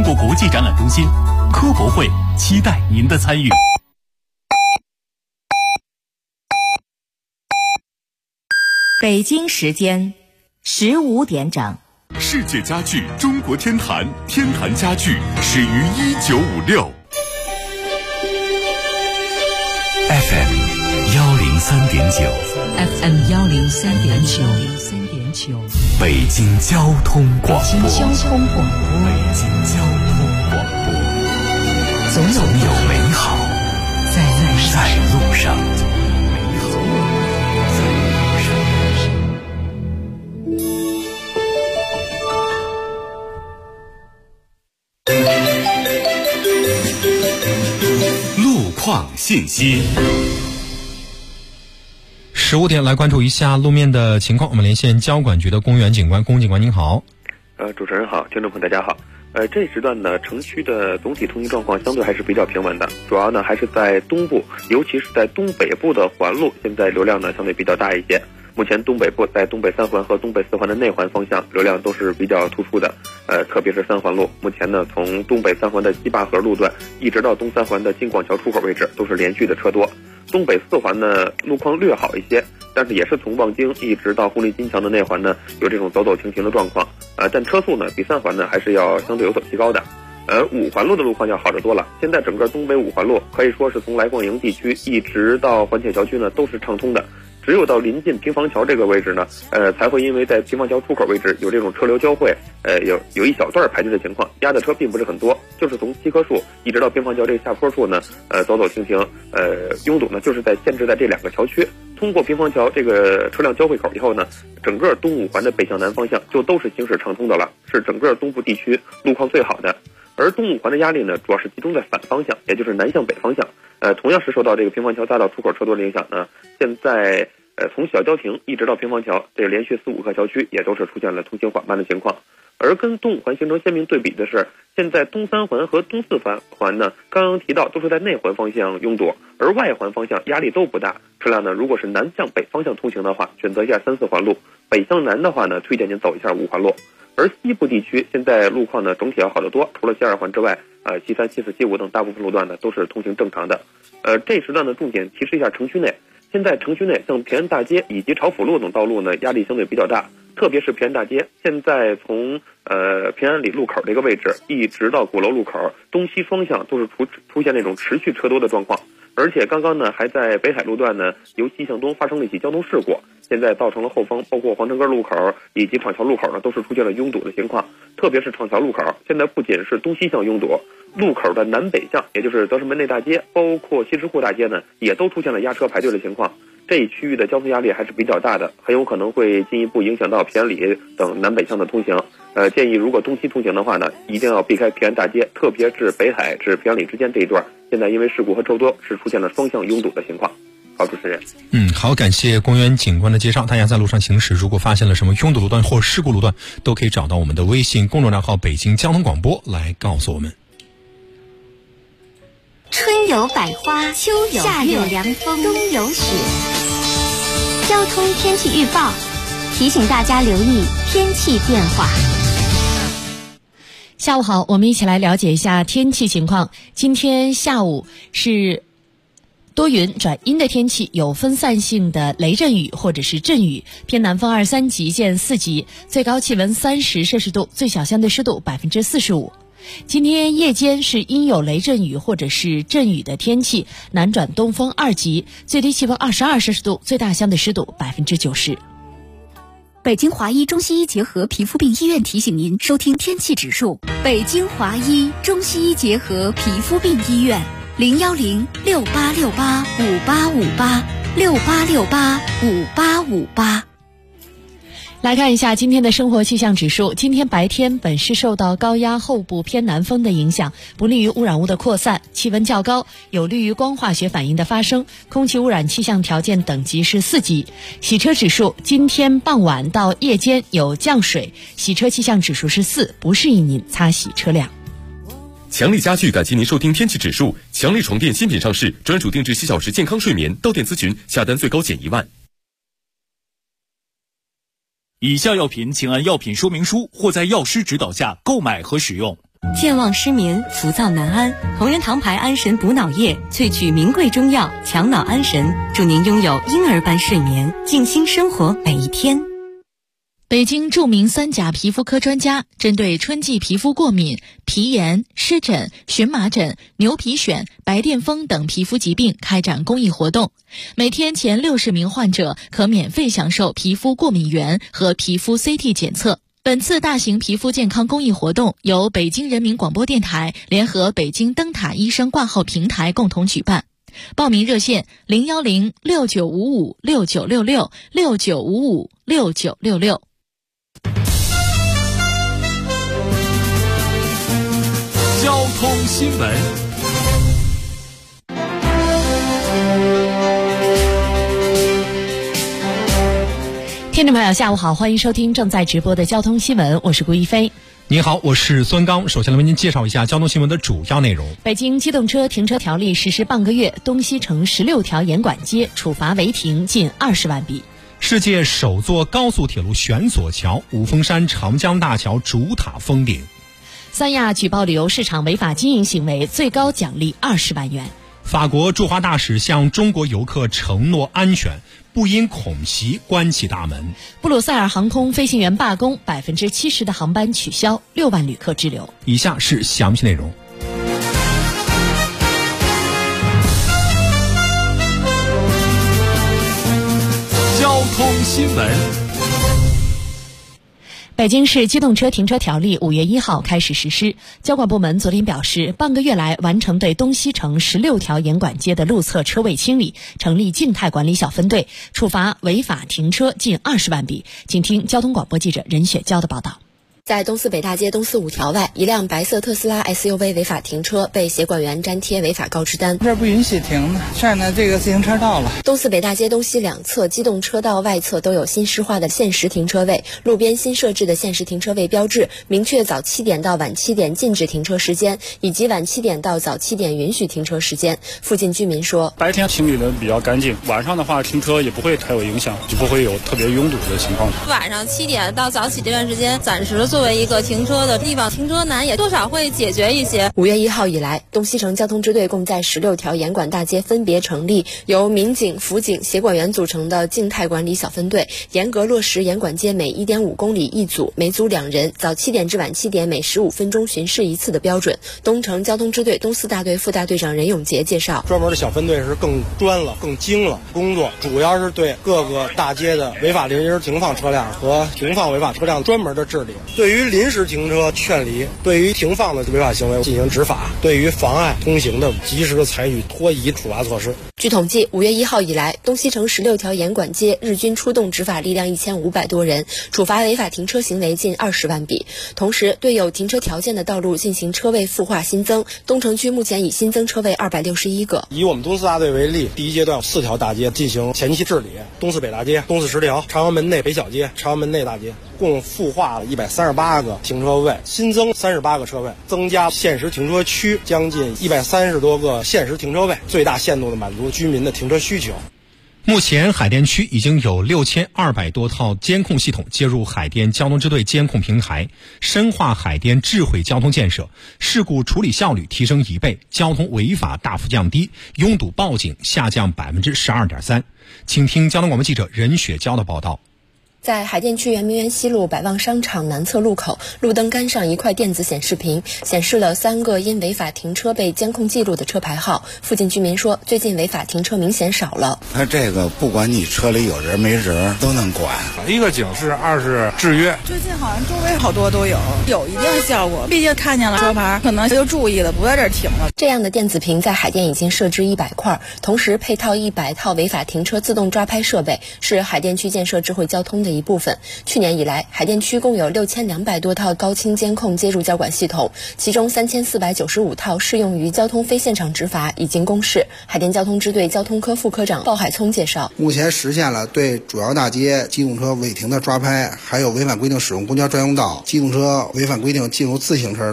国国际展览中心，科博会期待您的参与。 北京时间15点整。 世界家具中国天坛，天坛家具始于1956。 FM 103.9 FM 103.9 北京交通广播。 北京交通广播，总有美好在路上。 路况信息。 15点来关注一下路面的情况，我们连线交管局的公园警官，龚警官您好。 主持人好，听众朋友大家好。这一时段呢，城区的总体通行状况相对还是比较平稳的，主要呢还是在东部，尤其是在东北部的环路，现在流量呢相对比较大一些。目前东北部在东北3环和东北4环的内环方向流量都是比较突出的，特别是3环路，目前呢从东北3环的西坝河路段一直到东3环的金广桥出口位置都是连续的车多。东北4环呢路况略好一些，但是也是从望京一直到红利金桥的内环呢有这种走走停停的状况，但车速呢比3环呢还是要相对有所提高的。5环路的路况要好得多了，现在整个东北5环路可以说是从来广营地区一直到环铁桥区呢都是畅通的。只有到临近平房桥这个位置呢，才会因为在平房桥出口位置有这种车流交汇，有一小段排队的情况，压的车并不是很多，就是从7棵树一直到平房桥这个下坡处呢，走走停停，拥堵呢就是限制在这2个桥区。通过平房桥这个车辆交汇口以后呢，整个东5环的北向南方向就都是行驶畅通的了，是整个东部地区路况最好的。而东5环的压力呢，主要是集中在反方向，也就是南向北方向。同样是受到这个平房桥匝道出口车多的影响呢，现在从小郊亭一直到平房桥，这连续4、5个桥区也都是出现了通行缓慢的情况。而跟东5环形成鲜明对比的是，现在东3环和东4环呢，刚刚提到都是在内环方向拥堵，而外环方向压力都不大。车辆呢，如果是南向北方向通行的话，选择一下3、4环路；北向南的话呢，推荐您走一下5环路。而西部地区现在路况呢整体要好得多，除了西2环之外，西3、西4、西5等大部分路段呢都是通行正常的。这时段的重点提示一下城区内。现在城区内像平安大街以及朝府路等道路呢，压力相对比较大，特别是平安大街，现在从平安里路口这个位置一直到鼓楼路口东西双向都是出现那种持续车多的状况，而且刚刚呢还在北海路段呢由西向东发生了一起交通事故，现在造成了后方包括皇城根路口以及厂桥路口呢都是出现了拥堵的情况，特别是厂桥路口现在不仅是东西向拥堵，路口的南北向，也就是德胜门内大街包括西直库大街呢也都出现了压车排队的情况。这一区域的交通压力还是比较大的，很有可能会进一步影响到平安里等南北向的通行。建议如果东西通行的话呢，一定要避开平安大街，特别是北海至平安里之间这一段，现在因为事故和车多是出现了双向拥堵的情况。好，主持人。 好，感谢公园警官的介绍。大家在路上行驶，如果发现了什么拥堵路段或事故路段，都可以找到我们的微信公众账号北京交通广播来告诉我们。 春有百花，秋有夏有凉风，冬有雪。交通天气预报提醒大家留意天气变化。 下午好，我们一起来了解一下天气情况。今天下午是多云转阴的天气，有分散性的雷阵雨或者是阵雨，偏南风2、3级见4级，最高气温30摄氏度，最小相对湿度45%。今天夜间是阴有雷阵雨或者是阵雨的天气，南转东风2级，最低气温22摄氏度，最大相对湿度90%。 北京华医中西医结合皮肤病医院提醒您收听天气指数。北京华医中西医结合皮肤病医院，01068685858，68685858。 来看一下今天的生活气象指数。今天白天本市受到高压后部偏南风的影响，不利于污染物的扩散，气温较高，有利于光化学反应的发生，空气污染气象条件等级是4级。洗车指数今天傍晚到夜间有降水，洗车气象指数是4，不适宜您擦洗车辆。 强力家具感谢您收听天气指数。强力床垫新品上市，专属定制7小时健康睡眠，到店咨询，下单最高减1万。 以下药品请按药品说明书或在药师指导下购买和使用。 健忘失眠、浮躁难安，同仁堂牌安神补脑液萃取名贵中药，强脑安神，祝您拥有婴儿般睡眠，静心生活每一天。 北京著名3甲皮肤科专家针对春季皮肤过敏、皮炎、湿疹、荨麻疹、牛皮癣、白癜风等皮肤疾病开展公益活动，每天前60名患者可免费享受皮肤过敏原和皮肤 CT 检测。本次大型皮肤健康公益活动由北京人民广播电台联合北京灯塔医生挂号平台共同举办。报名热线0106955696669556966。 交通新闻。 听众朋友下午好，欢迎收听正在直播的交通新闻，我是顾一飞。 你好，我是孙刚。首先来为您介绍一下交通新闻的主要内容。 北京机动车停车条例实施半个月，东西城16条严管街处罚违停近20万笔。 世界首座高速铁路悬索桥五峰山长江大桥主塔封顶。 三亚举报旅游市场违法经营行为，最高奖励20万元。 法国驻华大使向中国游客承诺安全，不因恐袭关起大门。 布鲁塞尔航空飞行员罢工，70%的航班取消，6万旅客滞留。 以下是详细内容。 交通新闻。 北京市机动车停车条例5月1号开始实施。交管部门昨天表示，半个月来完成对东西城16条严管街的路侧车位清理，成立静态管理小分队，处罚违法停车近20万笔。请听交通广播记者任雪娇的报道。 在东四北大街东四5条外，一辆白色特斯拉 SUV 违法停车，被协管员粘贴违法告知单。 这不允许停的，站在这个自行车道了。 东四北大街东西两侧机动车道外侧都有新施划的限时停车位，路边新设置的限时停车位标志明确早7点到晚7点禁止停车时间，以及晚7点到早7点允许停车时间。附近居民说， 白天清理的比较干净，晚上的话停车也不会太有影响，就不会有特别拥堵的情况。 晚上7点到早起这段时间，暂时作为一个停车的地方，停车难也多少会解决一些。 5月1号以来，东西城交通支队共在16条严管大街分别成立由民警、辅警、协管员组成的静态管理小分队，严格落实严管街每 1.5公里一组，每组2人，早7点至晚7点每15分钟巡视一次的标准。东城交通支队东四大队副大队长任永杰介绍， 专门的小分队是更专了、更精了，工作主要是对各个大街的违法临时停放车辆和停放违法车辆专门的治理，对于临时停车劝离，对于停放的违法行为进行执法，对于妨碍通行的及时的采取拖移处罚措施。 据统计，5月1号以来，东西城16条严管街日均出动执法力量1500多人，处罚违法停车行为近20万笔。同时，对有停车条件的道路进行车位复划新增，东城区目前已新增车位261个。 以我们东四大队为例，第一阶段4条大街进行前期治理，东四北大街、东四10条、朝阳门内北小街、朝阳门内大街，共复划了138个停车位，新增38个车位，增加限时停车区将近130多个限时停车位，最大限度的满足居民的停车需求。 目前海淀区已经有6200多套监控系统接入海淀交通支队监控平台，深化海淀智慧交通建设，事故处理效率提升1倍，交通违法大幅降低，拥堵报警下降12.3%。请听交通广播记者任雪娇的报道。 在海淀区圆明园西路百旺商场南侧路口，路灯杆上一块电子显示屏显示了3个因违法停车被监控记录的车牌号。附近居民说，最近违法停车明显少了。 它这个不管你车里有人没人都能管， 一个警示，二是制约。 最近好像周围好多都有一定的效果，毕竟看见了车牌，可能就注意了，不在这儿停了。 这样的电子屏在海淀已经设置100块，同时配套100套违法停车自动抓拍设备，是海淀区建设智慧交通的一部分。去年以来，海淀区共有6200多套高清监控接入交管系统，其中3495套适用于交通非现场执法，已经公示。海淀交通支队交通科副科长鲍海聪介绍， 目前实现了对主要大街机动车违停的抓拍，还有违反规定使用公交专用道、机动车违反规定进入自行车道、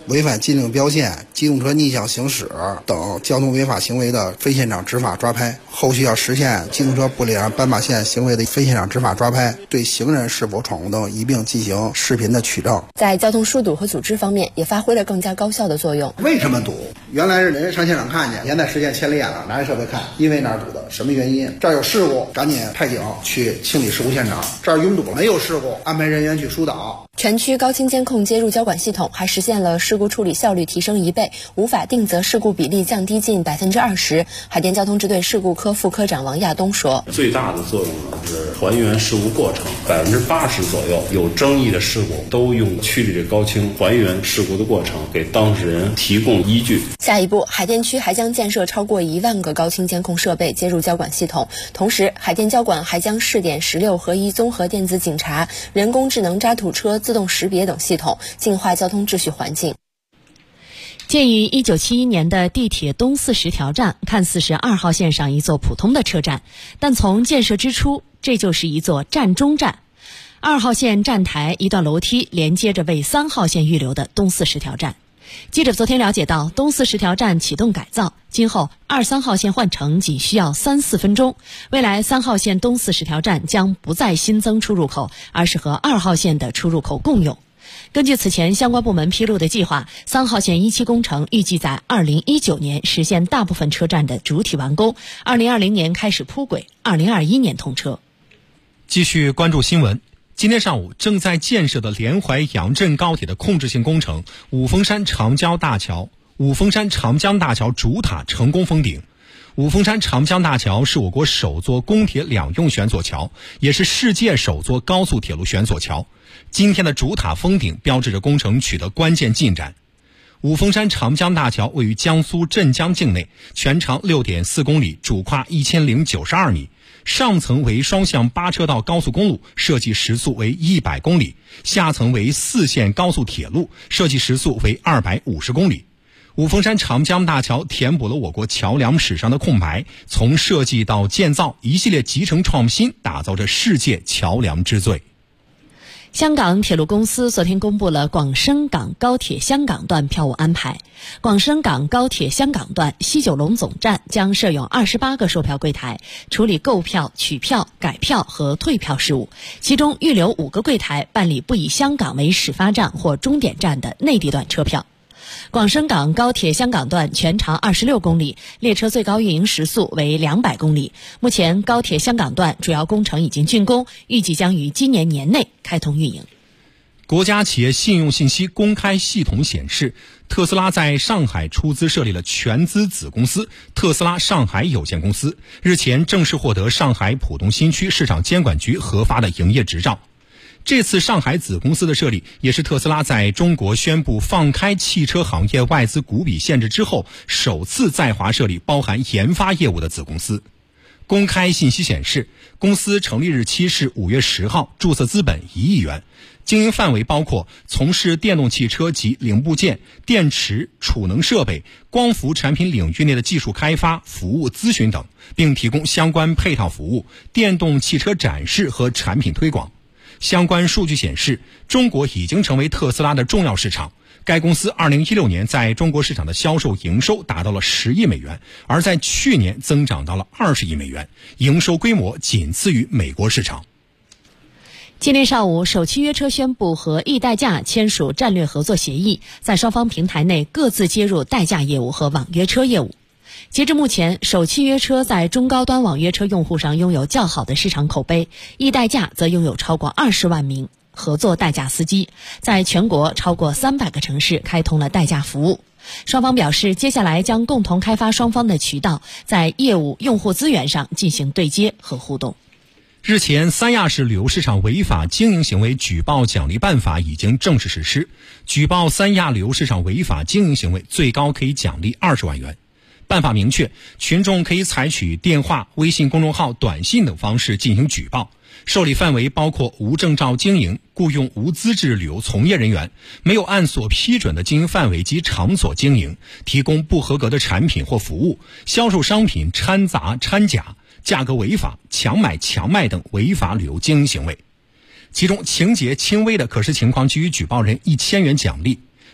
违反禁令标线、机动车逆向行驶等交通违法行为的非现场执法抓拍，后续要实现机动车不礼让斑马线行为的非现场执法抓拍，对行人是否闯红灯一并进行视频的取证。 在交通疏堵和组织方面也发挥了更加高效的作用。 为什么堵？原来是人上现场看见，现在实现千里眼了，拿着设备看，因为哪儿堵的，什么原因？这儿有事故，赶紧派警去清理事故现场；这儿拥堵，没有事故，安排人员去疏导。 全区高清监控接入交管系统，还实现了事故处理效率提升1倍，无法定责事故比例降低近20%。海淀交通支队事故科副科长王亚东说：“ 最大的作用呢是还原事故过程，80%左右有争议的事故都用区里的高清还原事故的过程，给当事人提供依据。” 下一步，海淀区还将建设超过1万个高清监控设备接入交管系统，同时海淀交管还将试点16合1综合电子警察、人工智能渣土车自动识别等系统，净化交通秩序环境。 建于1971年的地铁东40条站，看似是2号线上一座普通的车站，但从建设之初，这就是一座站中站。2号线站台一段楼梯连接着为3号线预留的东40条站。记者昨天了解到，东40条站启动改造，今后2、3号线换乘仅需要3、4分钟。未来3号线东40条站将不再新增出入口，而是和2号线的出入口共用。根据此前相关部门披露的计划，3号线一期工程预计在2019年实现大部分车站的主体完工，2020年开始铺轨，2021年通车。 继续关注新闻。今天上午，正在建设的连淮阳镇高铁的控制性工程五峰山长江大桥主塔成功封顶。五峰山长江大桥是我国首座公铁两用悬索桥，也是世界首座高速铁路悬索桥。今天的主塔封顶标志着工程取得关键进展。五峰山长江大桥位于江苏镇江境内，全长 6.4 公里，主跨1092米。上层为双向8车道高速公路，设计时速为100公里；下层为4线高速铁路，设计时速为250公里。五峰山长江大桥填补了我国桥梁史上的空白，从设计到建造，一系列集成创新，打造着世界桥梁之最。 香港铁路公司昨天公布了广深港高铁香港段票务安排。广深港高铁香港段西九龙总站将设有28个售票柜台，处理购票、取票、改票和退票事务，其中预留5个柜台办理不以香港为始发站或终点站的内地段车票。广深港高铁香港段全长26公里，列车最高运营时速为200公里。目前高铁香港段主要工程已经竣工，预计将于今年年内开通运营。 国家企业信用信息公开系统显示，特斯拉在上海出资设立了全资子公司特斯拉上海有限公司，日前正式获得上海浦东新区市场监管局核发的营业执照。这次上海子公司的设立，也是特斯拉在中国宣布放开汽车行业外资股比限制之后，首次在华设立包含研发业务的子公司。公开信息显示，公司成立日期是5月10号，注册资本1亿元，经营范围包括从事电动汽车及零部件、电池、储能设备、光伏产品领域内的技术开发、服务咨询等，并提供相关配套服务、电动汽车展示和产品推广。相关数据显示，中国已经成为特斯拉的重要市场。该公司2016年在中国市场的销售营收达到了10亿美元，而在去年增长到了20亿美元，营收规模仅次于美国市场。 今天上午，首汽约车宣布和易代驾签署战略合作协议，在双方平台内各自接入代驾业务和网约车业务。截至目前，首汽约车在中高端网约车用户上拥有较好的市场口碑，易代驾则拥有超过20万名合作代驾司机，在全国超过300个城市开通了代驾服务。双方表示，接下来将共同开发双方的渠道，在业务、用户资源上进行对接和互动。 日前，三亚市旅游市场违法经营行为举报奖励办法已经正式实施，举报三亚旅游市场违法经营行为，最高可以奖励20万元。办法明确，群众可以采取电话、微信公众号、短信等方式进行举报，受理范围包括无证照经营、雇佣无资质旅游从业人员、没有按所批准的经营范围及场所经营、提供不合格的产品或服务、销售商品掺杂掺假、价格违法、强买强卖等违法旅游经营行为。其中情节轻微的，可视情况给予举报人1000元奖励，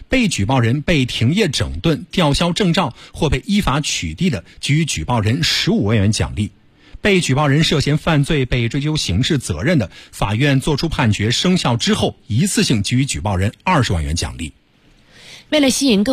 被举报人被停业整顿、吊销证照或被依法取缔的，给予举报人15万元奖励。被举报人涉嫌犯罪被追究刑事责任的，法院作出判决生效之后，一次性给予举报人20万元奖励。 为了吸引更